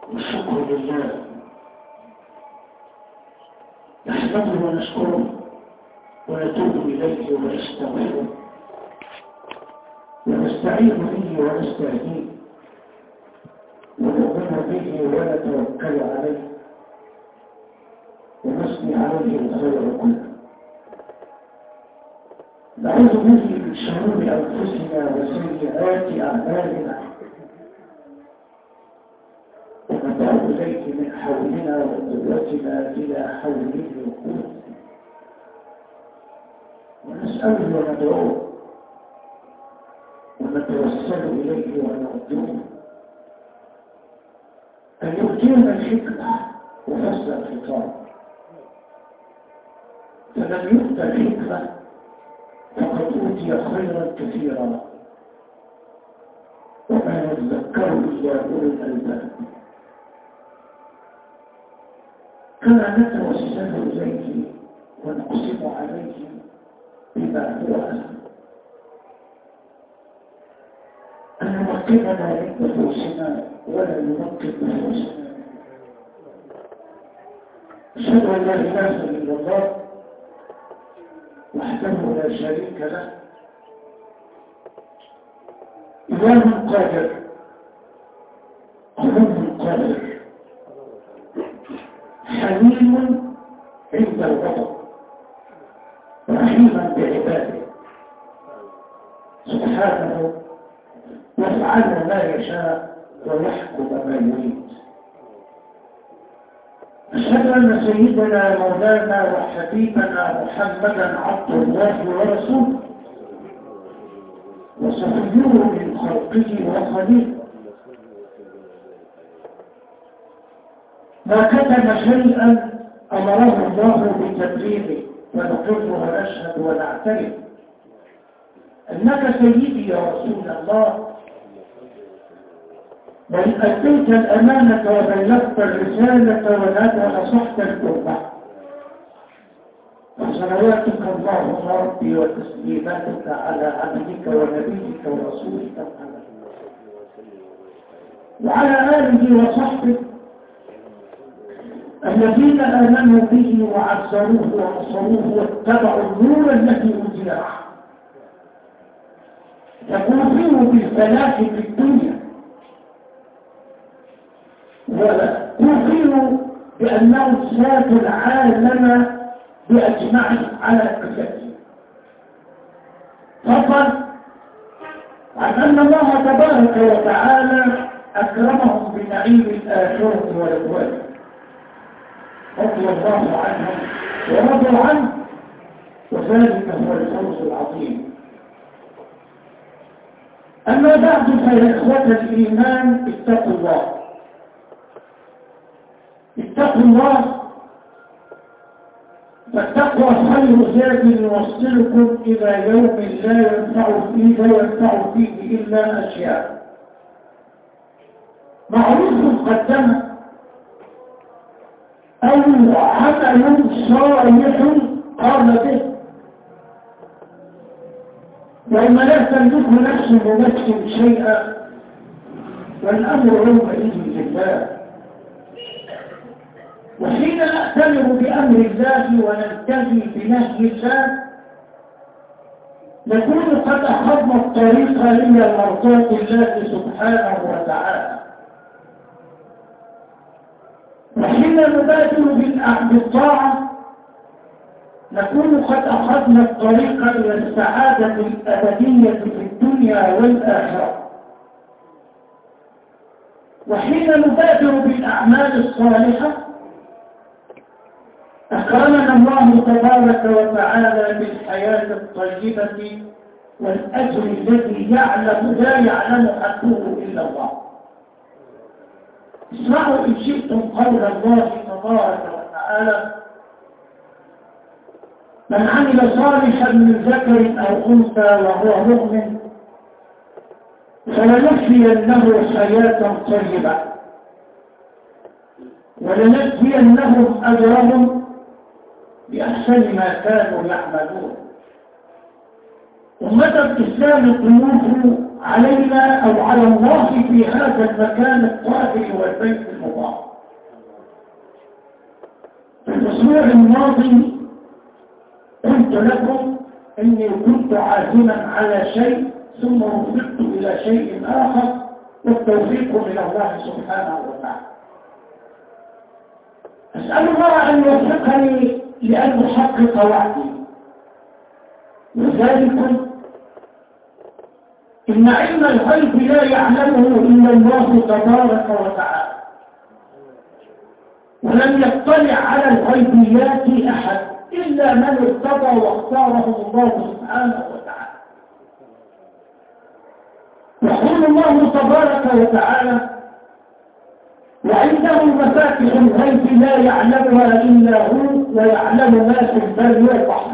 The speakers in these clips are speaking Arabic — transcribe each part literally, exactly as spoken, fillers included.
والشكر لله نحمده ونشكره ونتوب إليه ونستغفره ونستعين به ونستهديه ونؤمن به ونتوكل عليه ونثني عليه الخير كله. نعوذ به من شرور أنفسنا وسيئات أعمالنا ونتوب إليه من حولنا وقوتنا إلى حوله وقوته ونسأله وندعوه ونتوسل إليه ونرجوه أن يؤتينا الحكمة وفصل الخطاب، فمن يؤتى الحكمة فقد أوتي خيرا كثيرا وما يذكر إلا أولو الألباب. كما نتوسل إليه ونقسم عليه بما هو أهل أن نمكننا من نفوسنا ولا نمكن نفوسنا. أشهد أن لا إله إلا الله وحده لا شريك له، إله قادر قوي قادر حليم عند الغضب رحيما بعباده سبحانه يفعل ما يشاء ويحكم ما يريد. أشهد أن سيدنا مولانا وحبيبنا محمدا عبد الله ورسوله وصفيه من خلقه وخليله، ما كتم شيئا أمره الله بتبليغه ونقر ونشهد ونعترف أنك سيدي يا رسول الله، بل أديت الأمانة وبلغت الرسالة ونصحت الأمة، وصلواتك اللهم ربي وتسليماتك على عبدك ونبيك ورسولك محمد وعلى آله وصحبه الذين آمنوا به وعزروه ونصروه واتبعوا النور الذي أنزل معه، يقولون بالفلاح في الدنيا ويقولون بأنه ساد العالم بأجمعه على كفته، فضلا عن أن الله تبارك وتعالى أكرمهم بنعيم الآخرة والرضوان رضي الله عنهم ورضوا عنه، وذلك هو الفوز العظيم. أما بعد فيا إخوة الإيمان اتقوا الله، اتقوا الله، فالتقوى خير زاد يوصلكم إلى يوم لا ينفع فيه لا ينفع فيه إلا أشياء. معروف قدمه أو عمل صالح قام به، يوم لا تملك نفس بنفس شيئا والأمر يومئذ لله. وحين نأتمر بأمر الله وننتهي بنهي الله نكون قد أخذنا الطريق إلى مرضاة الله سبحانه وتعالى. وحين نبادر بالطاعة نكون قد أخذنا الطريق إلى السعادة الأبدية في الدنيا والآخرة. وحين نبادر بالأعمال الصالحة أكرمنا الله تبارك وتعالى بالحياة الطيبة والأجر الذي يعلم لا يعلم حقه إلا الله. اسمعوا إن شئتم قول الله تبارك وتعالى: من عمل صالحا من ذكر أو أنثى وهو مؤمن فلنحيينه حياة طيبة ولنجزينهم أجرهم بأحسن ما كانوا يعملون. أمة الإسلام قلوب علينا أو على الله في هذا المكان الطاهر والبيت المبارك. في الأسبوع الماضي قلت لكم إني كنت عازما على شيء ثم وفقت إلى شيء آخر، والتوفيق من الله سبحانه وتعالى. أسأل الله أن يوفقني لأن أحقق وعدي، وذلك إن علم الغيب لا يعلمه إلا الله تبارك وتعالى، ولم يطلع على الغيبيات أحد إلا من ارتضى واختاره الله سبحانه وتعالى. يقول الله تبارك وتعالى: وعنده مفاتح الغيب لا يعلمها إلا هو ويعلم ما في البر والبحر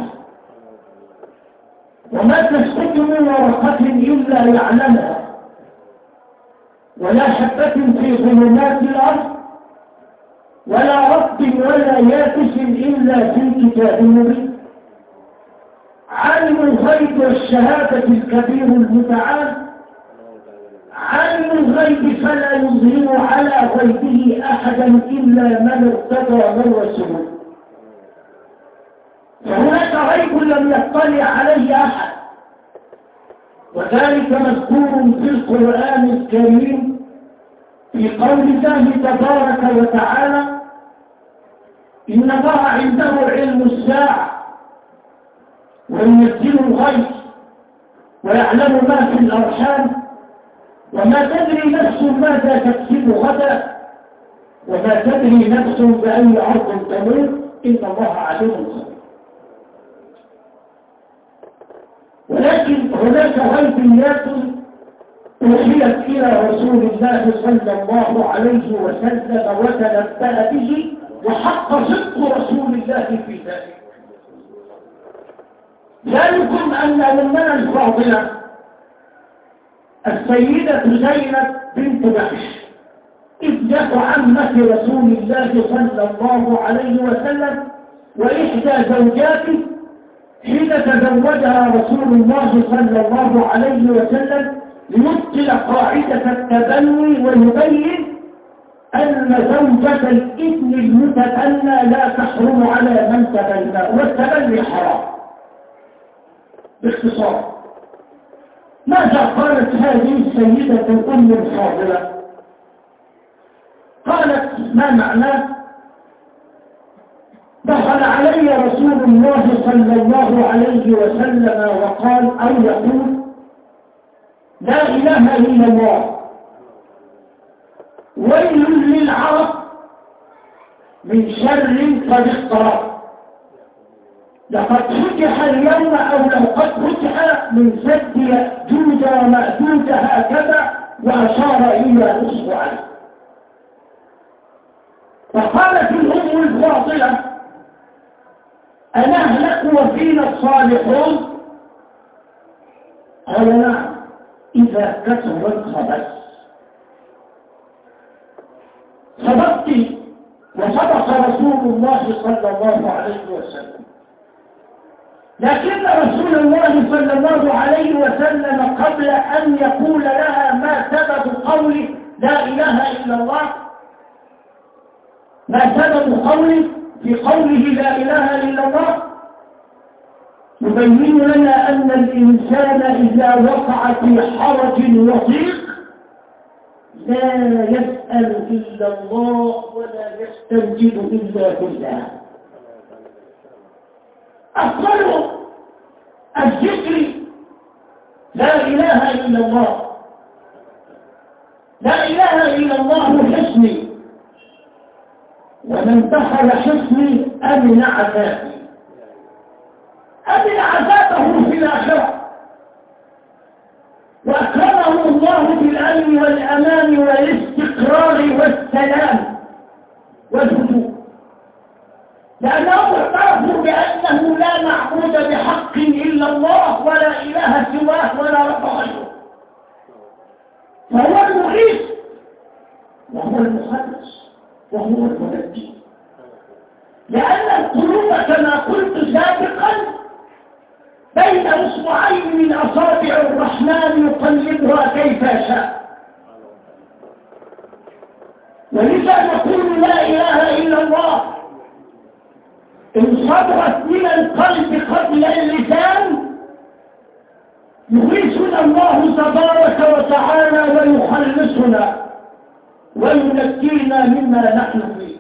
وما تسقط من ورقة إلا يعلمها ولا حبة في ظلمات الأرض ولا رطب ولا يابس إلا في كتاب مبين. عالم الغيب والشهادة الكبير المتعال، عالم الغيب فلا يظهر على غيبه أحدا إلا من ارتضى من رسوله. فهناك غيب لم يطلع عليه أحد، وذلك مذكور في القرآن الكريم في قول الله تبارك وتعالى: إن الله عنده علم الساعة وينزل الغيث ويعلم ما في الأرحام وما تدري نفس ماذا تكسب غدا وما تدري نفس بأي أرض تموت إن الله عليم خبير. ولكن هناك غيبيات أوحيت إلى رسول الله صلى الله عليه وسلم وتنبأ به وحق صدق رسول الله في ذلك. ذلكم أن أمنا الفاضلة السيدة زينب بنت جحش ابنة عمة رسول الله صلى الله عليه وسلم وإحدى زوجاته حين تزوجها رسول الله صلى الله عليه وسلم ليبطل قاعدة التبني ويبين أن زوجة الابن المتبنى لا تحرم على من تبنى، والتبني حرام. باختصار، ماذا قالت هذه السيدة الأم الفاضلة؟ قالت: ما معناه؟ دخل علي رسول الله صلى الله عليه وسلم وقال أو يقول: لا إله إلا الله، ويل للعرب من شر قد اقترب، لقد فتح اليوم أو لو قد فتح من سد يأجوج ومأجوج هكذا، وأشار إلى أصبعه. فقالت الأم الفاضلة: أنهلك وفينا الصالحون؟ قال: نعم، إذا كثر الخبث. صدقت وصدق رسول الله صلى الله عليه وسلم، لكن رسول الله صلى الله عليه وسلم قبل أن يقول لها ما سبب قوله لا إله إلا الله، ما سبب قوله في قوله لا إله إلا الله، يبين لنا أن الإنسان إذا وقع في حرج وضيق لا يسأل إلا الله ولا يستنجد إلا بالله. أفضل الذكر لا إله إلا الله. لا إله إلا الله حصني، ومن دخل حصني أمن عذابي، أمن عذابه في الآخرة، وأكرمه الله بالأمن والأمان والاستقرار والسلام والهدوء، لأنهم اعترفوا بأنه لا معبود بحق إلا الله ولا إله سواه ولا رب غيره، فهو المغيث وهو المخلص وهو المنجي. لأن القلوب كما قلت سابقا بين اصبعين من اصابع الرحمن يقلبها كيف يشاء. ولذا نقول لا اله الا الله ان صدرت من القلب قبل اللسان يغيثنا الله تبارك وتعالى ويخلصنا وينجينا مما نحن فيه.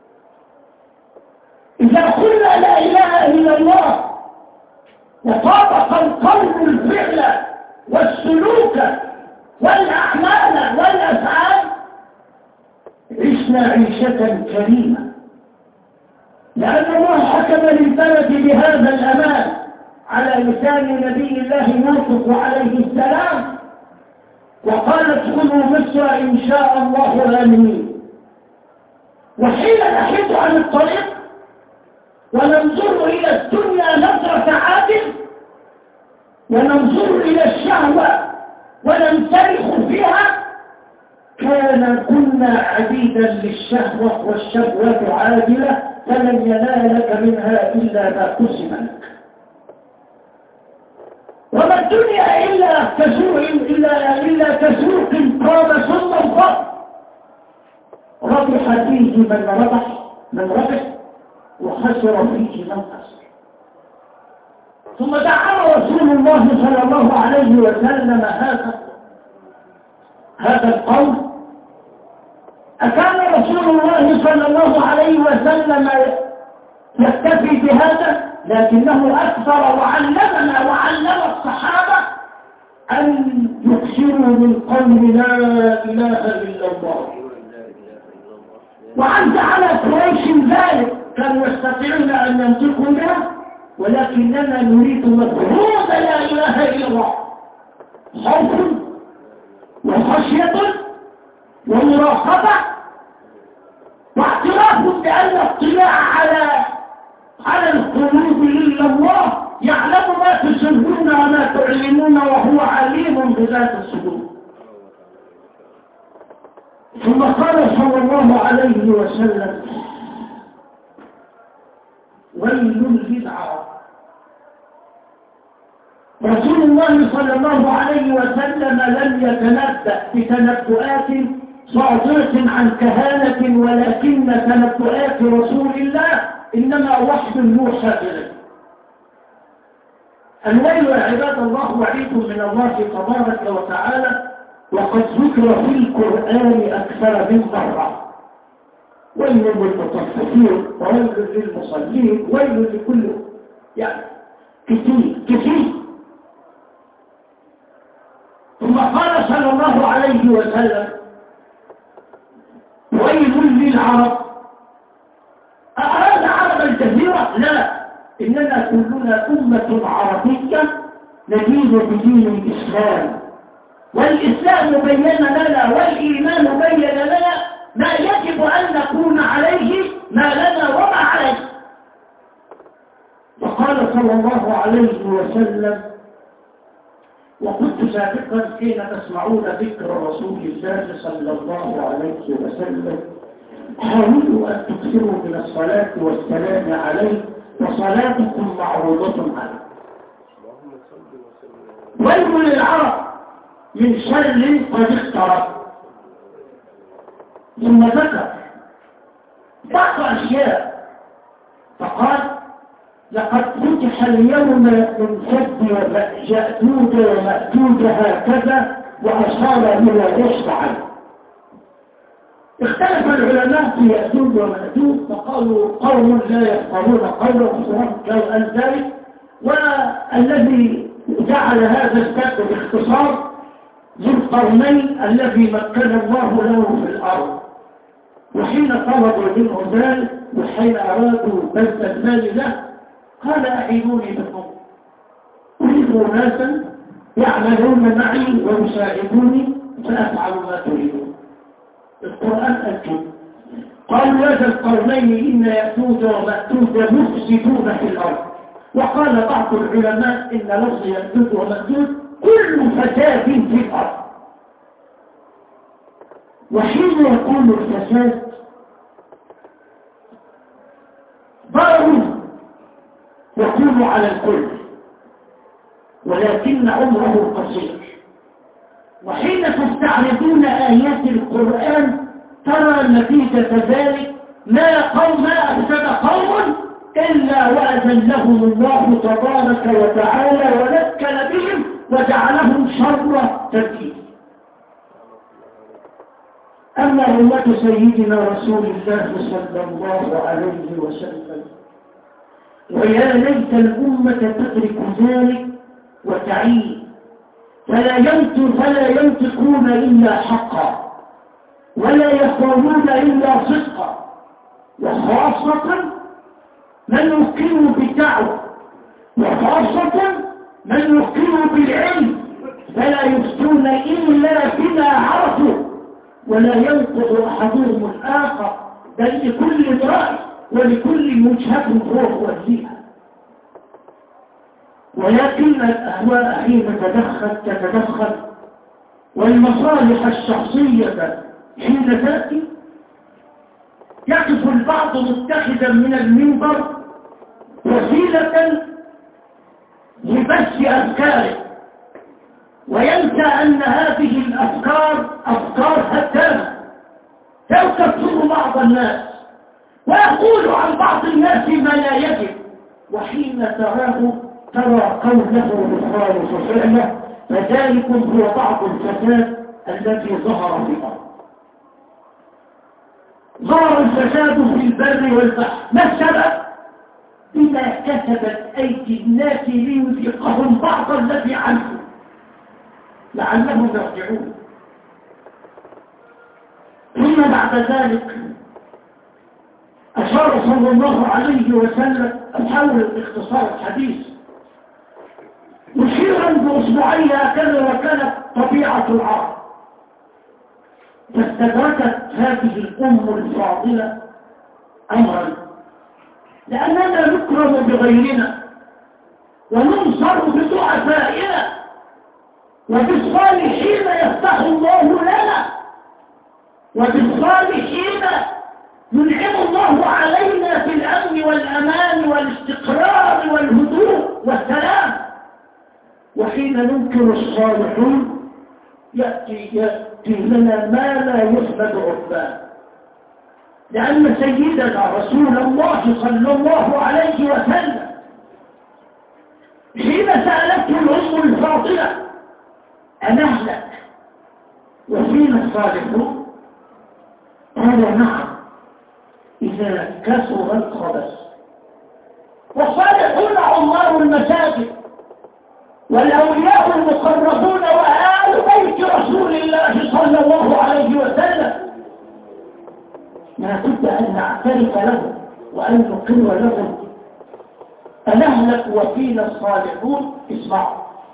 إذا قلنا لا إله إلا الله وطابق القول الفعل والسلوك والأعمال والأفعال عشنا عيشة كريمة، لأن الله حكم للبلد بهذا الأمان على لسان نبي الله يوسف عليه السلام، وقال ادخلوا مصر إن شاء الله آمنين. وحين نحيد عن الطريق وننظر إلى الدنيا نظرة عادل وننظر إلى الشهوة ونمتلك فيها، كان كنا عبيدا للشهوة والشهوة عادلة فلن ينالك منها إلا ما قسم لك. وما الدنيا إلا كسوق إلا إلا كسوق قام ثم انفض، ربح فيه من ربح من ربح وخسر فيه من خسر. ثم دعا رسول الله صلى الله عليه وسلم هذا هذا القول. أكان رسول الله صلى الله عليه وسلم يكتفي بهذا؟ لكنه أكثر وعلمنا وعلم الصحابة أن يكثروا من قول لا إله إلا الله. وعن على قريش ذلك كانوا يستطيعون أن ينطقوا بها، ولكننا نريد مفهوم لا إله إلا الله، خوف وخشية ومراقبة واعتراف بأن الاطلاع على على القلوب إلا الله يعلم ما تسرون وما تعلنون وهو عليم بذات الصدور. ثم قال صلى الله عليه وسلم ويل للعرب. رسول الله صلى الله عليه وسلم لم يتنبأ بتنبؤات صادرة عن كهانة، ولكن تنبؤات رسول الله إنما وحي يوحى إليه. الويل يا عباد الله وعيد من الله تبارك وتعالى، وقد ذكر في القرآن أكثر من مرة. ويل للمطففين وويل للمصلين ويل لكل يعني كثير كثير. ثم قال صلى الله عليه وسلم ويل للعرب. أراد عرب الجزيرة؟ لا، إننا كلنا أمة عربية ندين بدين الإسلام، والإسلام بين لنا والإيمان بين لنا ما يجب أن نكون عليه ما لنا وما عليه. وقال صلى الله عليه وسلم وكنت سابقا حين تسمعون ذكر رسول الله صلى الله عليه وسلم حاولوا أن تكثروا من الصلاة والسلام عليه وصلاتكم معروضة عليه. ويل للعرب من شر قد اقترب. ثم ذكر بعض أشياء فقال لقد فتح اليوم من سد يأجوج ومأجوج هكذا وأشار إلى يشفع. اختلف العلماء في يأجوج ومأجوج فقالوا قوم لا يفقهون قولا لو قال ذلك، والذي جعل هذا السد باختصار ذو القرنين الذي مكن الله له في الأرض. وحين طلبوا منه ذلك وحين أرادوا بذل المال له قال أعينوني بكم، أريد ناسا يعملون معي ويساعدوني فأفعل ما تريدون. القرآن أكد قالوا يا ذا القرنين إن يأجوج ومأجوج مفسدون في الأرض. وقال بعض العلماء إن لفظ يأجوج ومأجوج كل فساد في الأرض. وحين يكون الفساد ضرر يكون على الكل، ولكن عمره قصير. وحين تستعرضون آيات القرآن ترى نتيجة ذلك ما قوم ما أفسد قوم إلا وأذن لهم الله تبارك وتعالى ونكل بهم وجعلهم شر تركيب. أما أمة سيدنا رسول الله صلى الله عليه وسلم ويا ليت الأمة تدرك ذلك وتعيه، فلا ينطق فلا ينطقون إلا حقا ولا يقولون إلا صدقا، وخاصة من يقيم بالدعوة، وخاصة من يقيم بالعلم، فلا يفتون إلا بما عرفوا ولا ينقض أحدهم الآخر، بل لكل رأي ولكل وجهة هو وليها. ولكن الأهواء حين تدخل تتدخل والمصالح الشخصية حين تأتي يقف البعض متخذا من المنبر وسيلة لبث أفكاره، وينسى أن هذه الأفكار أفكار هدامة تكفر بعض الناس ويقول عن بعض الناس ما لا يجب، وحين تراه ترى قوله يخالف فعله، فذلك هو بعض الفساد الذي ظهر في الأرض. ظهر الفساد في البر والبحر، ما السبب؟ بما كسبت أيدي الناس ليذيقهم بعض الذي عنه لعلهم يرجعون. ثم بعد ذلك أشار صلى الله عليه وسلم أحاول اختصار الحديث مشيرا بأصبعيه هكذا، وكانت طبيعة العرب، فاستدركت هذه الأم الفاضلة أمرا، لأننا نكرم بغيرنا وننصر بضعفائنا وبالصالحين يفتح الله لنا، وبالصالحين ينعم الله علينا في الأمن والأمان والاستقرار والهدوء والسلام. وحين ننكر الصالحون يأتي, يأتي لنا ما لا يحمد عقباه، لأن سيدنا رسول الله صلى الله عليه وسلم حين سألته الأم الفاضلة أنهلك وفينا الصالحون؟ قال نعم إذا كثر الخبث. والصالحون عمار المساجد والأولياء المقربون وآل بيت رسول الله صلى الله عليه وسلم، ما بد أن نعترف لهم وأن نقر لهم. أنهلك وفينا الصالحون. اسمعوا،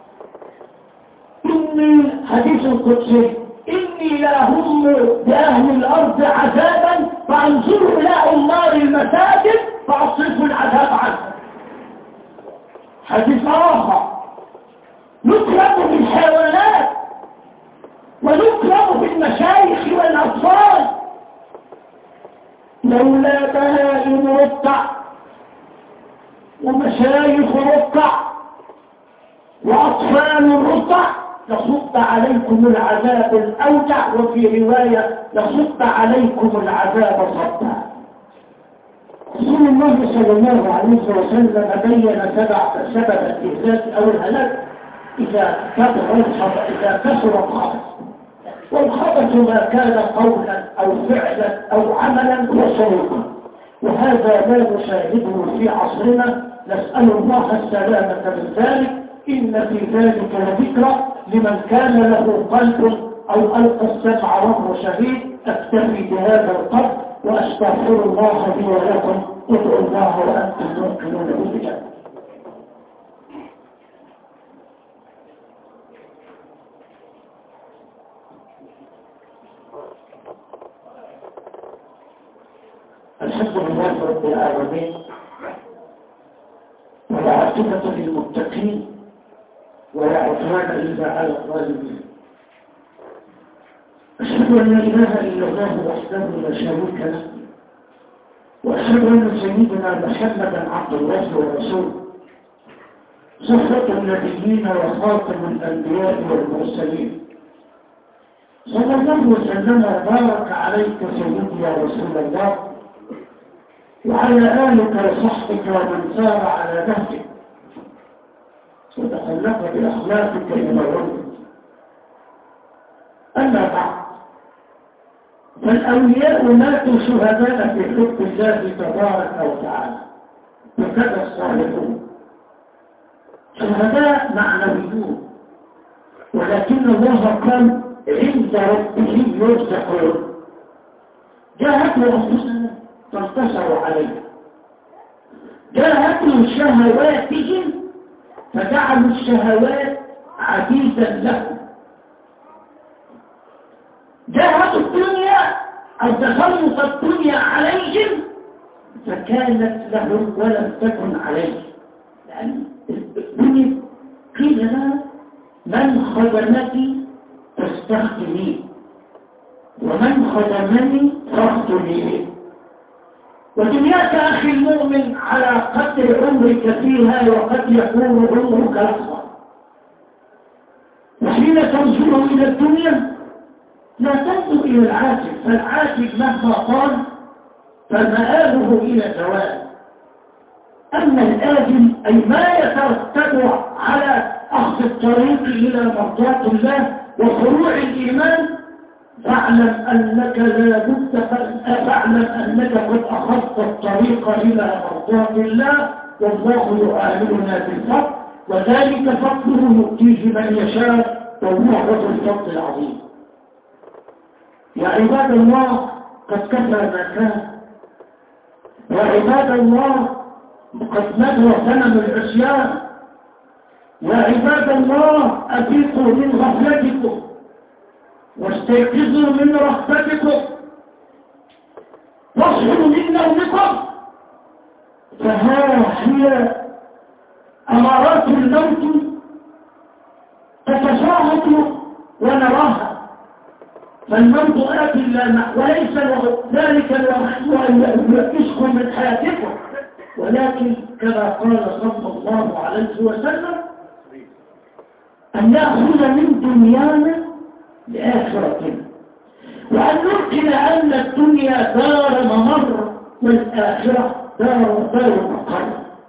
إني حديث قدسي إني لا هم بأهل الأرض عذابا فانظروا إلى عمار المساجد فأصرفوا العذاب عنهم. حديث آخر، نكرم بالحيوانات ونكرم بالمشايخ والأطفال، لولا بهائم ركع ومشايخ ركع وأطفال ركع لصد عليكم العذاب الأوجع، وفي رواية لصد عليكم العذاب صدا. رسول الله صلى الله عليه وسلم بين سبع سبب الإهلاك أو الهلاك إذا كثر إذا كثر الخبث، والخبث ما كان قولا أو فعلا أو عملا وسلوكا، وهذا ما نشاهده في عصرنا. نسأل الله السلامة من ذلك. إن في ذلك لذكرى لمن كان له قلب أو ألقى السمع وهو شهيد. أكتفي بهذا القدر وأستغفر الله لي ولكم. ادعوا الله وأنتم موقنون بالإجابة. الحمد لله رب العالمين، والعاقبة للمتقين ولا عدوان إلا على الظالمين. أشهد أن لا إله إلا الله وحده لا شريك له، وأشهد أن سيدنا محمدا عبد الله ورسوله. صفة النبيين وخاتم الأنبياء والمرسلين. صلى الله وسلم وبارك عليك سيدي يا رسول الله وعلى آلك وصحبك ومن سار على نهجك وتخلق بأخلاقك إلى العلم. أما بعد، فالأولياء ماتوا شهداء في حب الله تبارك وتعالى، وكذا الصالحون شهداء معنويون، ولكن الله قال عند ربهم يرزقون. جاءتهم أنفسنا فانتصروا عليها، جاءتهم شهواتهم فجعلوا الشهوات عزيزا لهم، جاءت الدنيا أو تسلط الدنيا عليهم فكانت لهم ولم تكن عليهم. لأن الدنيا قيل لها من خدمك تستخدمين ومن خدمني فاخدميني. ودنياك أخي المؤمن على قدر عمرك فيها وقد يكون عمرك أصغر، وحين تنظر إلى الدنيا لا تنظر إلى العاجل، فالعاجل مهما طال فمآله إلى زوال. أما الآجل أي ما يترتب على أخذ الطريق إلى مرضاة الله وفروع الإيمان، فاعلم أنك لا بد فاعلم أنك قد أخذت الطريق إلى مرضاة الله، والله يعاملنا بالفضل، وذلك فضله يؤتيه من يشاء، وهو ذو الفضل العظيم. يا عباد الله قد كفى ما كان، يا عباد الله قد مدى ثمن العصيان، يا عباد الله أفيقوا من غفلتكم واستيقظوا من رغبتكم واصحوا من نومكم، فها هي أمارات الموت تتشاهد ونراها. فالموت آت لا محو، وليس ذلك المحو أن يؤكسكم من حياتكم، ولكن كما قال صلى الله عليه وسلم أن نأخذ من دنيانا لآخرتنا، وأن نركن أن الدنيا دار ممر والآخرة دار دار مقر.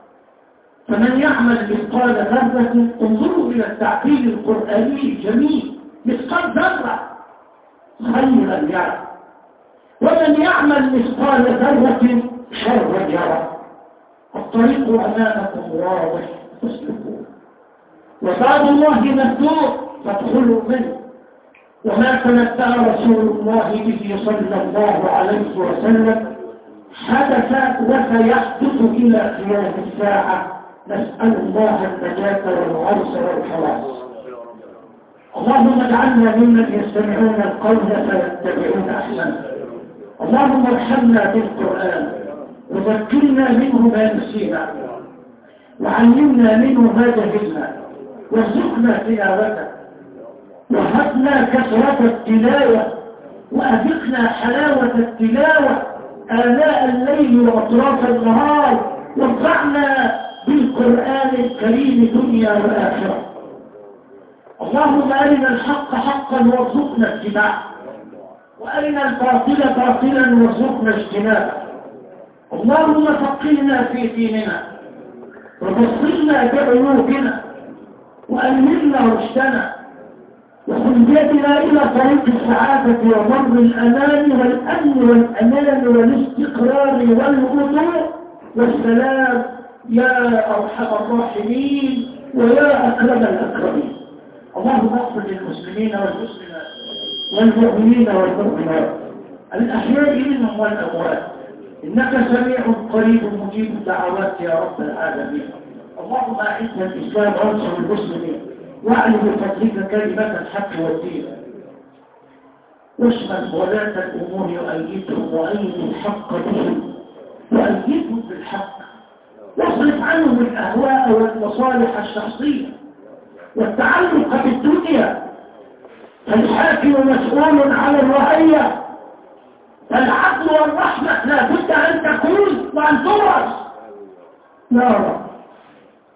فمن يعمل مثقال ذرة، انظروا إلى التعبير القرآني الجميل، مثقال ذرة خيرا يرى، ومن يعمل مثقال ذرة شرا يرى. الطريق أمامكم واضح فاسلكوه، وباب الله مفتوح فادخلوا منه. وما تمتع رسول الله به صلى الله عليه وسلم حدث وسيحدث إلى قيام الساعة. نسأل الله النجاة والغرس والخلاص. اللهم اجعلنا ممن يستمعون القول فيتبعون أحسنه. اللهم ارحمنا بالقرآن وذكرنا منه ما نسينا، وعلمنا منه ما جهلنا، وارزقنا تلاوته، وهبنا كثرة التلاوة، وأذقنا حلاوة التلاوة آلاء الليل وأطراف النهار، وارفعنا بالقرآن الكريم دنيا وآخرة. اللهم أرنا الحق حقا وارزقنا اتباعه، وأرنا الباطل باطلا وارزقنا اجتنابه. اللهم فقهنا في ديننا وبصرنا بعيوبنا وألهمنا رشدنا، وخذ بيدنا إلى طريق السعادة ومر الأمان والأمن والأمان والاستقرار والهدوء والسلام يا أرحم الراحمين ويا أكرم الأكرمين. اللهم اغفر للمسلمين والمسلمات والمؤمنين والمؤمنات الأحياء منهم والأموات، إنك سميع قريب مجيب الدعوات يا رب العالمين. اللهم أعز الإسلام وانصر المسلمين، واعلم بفضلك كلمة الحق والدين، واشمل ولاة الأمور وأيدهم وأيد الحق بهم وأيدهم بالحق، واصرف عنهم الأهواء والمصالح الشخصية والتعلق بالدنيا. فالحاكم مسؤول على الرعية، فالعدل والرحمة لا بد أن تكون وأن تورث. يا رب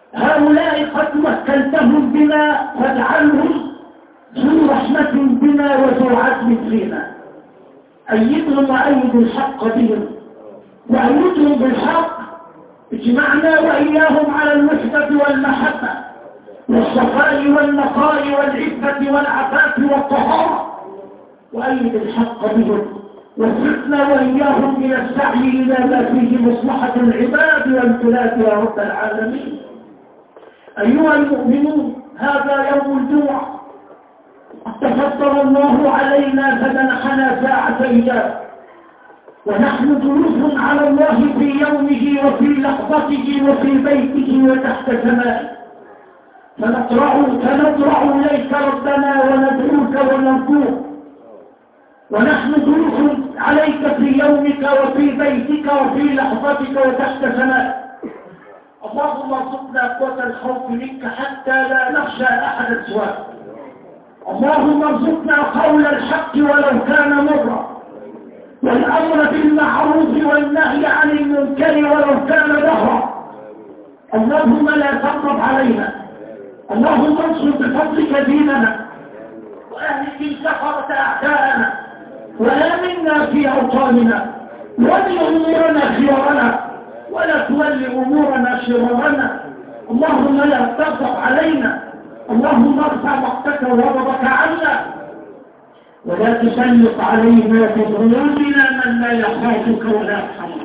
هؤلاء قد وكلتهم بنا فاجعلهم ذو رحمة بنا وذو عدل فينا. أيدهم وأيد الحق بهم، وأيدهم بالحق، اجمعنا وإياهم على الوحدة والمحبة والصفاء والنقاء والعفة والعفاف والطهارة، وأيد الحق بهم، وفقنا وإياهم إلى السعي إلى ما فيه مصلحة العباد والبلاد يا رب العالمين. أيها المؤمنون، هذا يوم الجمعة، تفضل الله علينا فمنحنا ساعة إجابة، ونحن جلوس على الله في يومه وفي لحظته وفي بيته وتحت سمائه، فنضرع فنضرع إليك ربنا وندعوك ونرجوك، ونحن جلوس عليك في يومك وفي بيتك وفي لحظتك وتحت سمائك. اللهم ارزقنا قوة الخوف منك حتى لا نخشى أحدا سواك. اللهم ارزقنا قول الحق ولو كان مرا، والأمر بالمعروف والنهي عن المنكر ولو كان دهرا. اللهم لا تغضب علينا، اللهم انصر بفضلك ديننا وأهلك الكفرة أعداءنا، وآمنا في أوطاننا، ول أمورنا خيارنا ولا تول أمورنا شرارنا. اللهم لا تغضب علينا، اللهم ارفع مقتك وغضبك عنا، ولا تسلط علينا بذنوبنا من لا يخافك ولا يرحمنا.